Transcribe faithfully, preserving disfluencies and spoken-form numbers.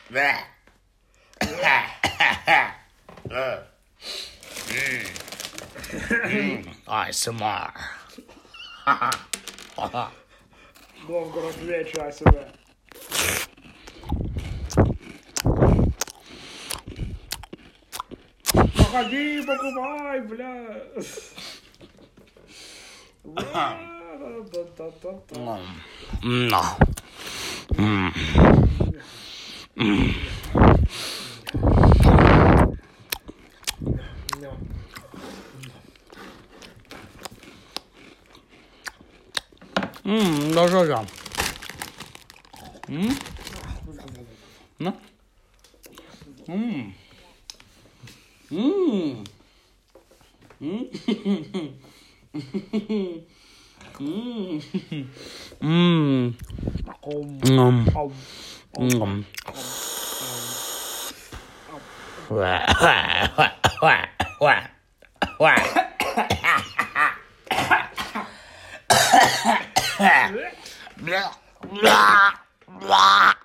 эй эс эм ар. Новгород вечер, эй эс эм ар. Походи, покупай, бля. Ммм, да что же? Ммм? Ну? Ммм. Ммм. Ммм. Ммм. Ммм. Бля, бля, бля.